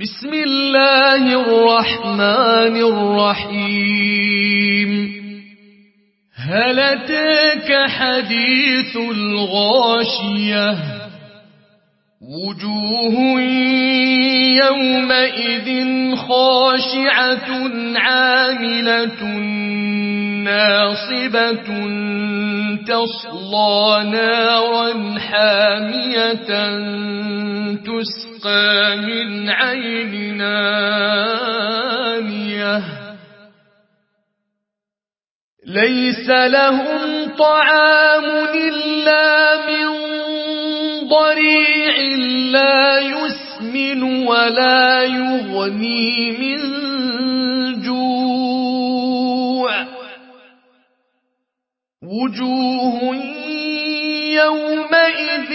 بسم الله الرحمن الرحيم. هل أتاك حديث الغاشية؟ وجوه يومئذ خاشعة عاملة ناصبة تصلى نارا حامية تسقى من عين آنية ليس لهم طعام إلا من ضريع لا يسمن ولا يغني من جوع. وجوه يومئذ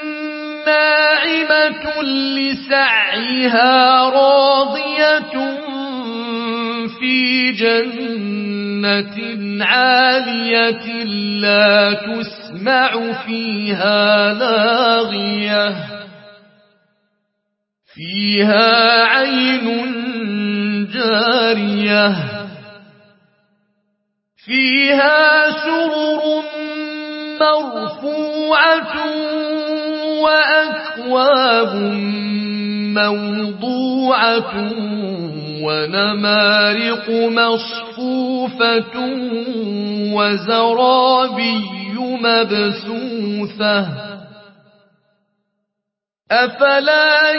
ناعمة لسعيها راضية في جنة عالية لا تسمع فيها لاغية فيها عين جارية فيها سرر مرفوعة وأكواب موضوعة ونمارق مصفوفة وزرابي مبثوثة أفلا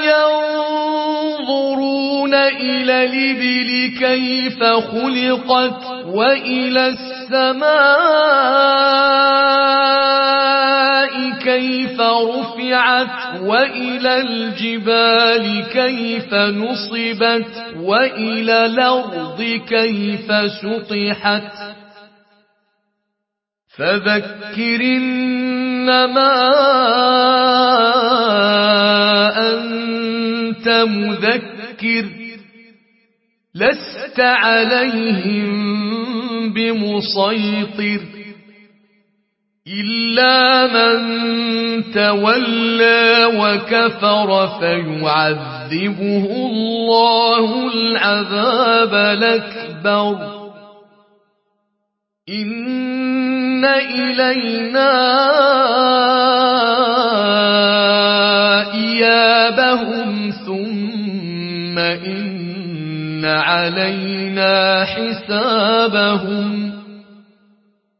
ينظرون إلى الإبل كيف خلقت وإلى السماء كيف رفعت وإلى الجبال كيف نصبت وإلى الأرض كيف سطحت فذكر إنما أنت مذكر لست عليهم بمسيطر إلا من تولى وكفر فيعذبه الله العذاب الأكبر إن إلينا إيابهم ثم إن علينا حسابهم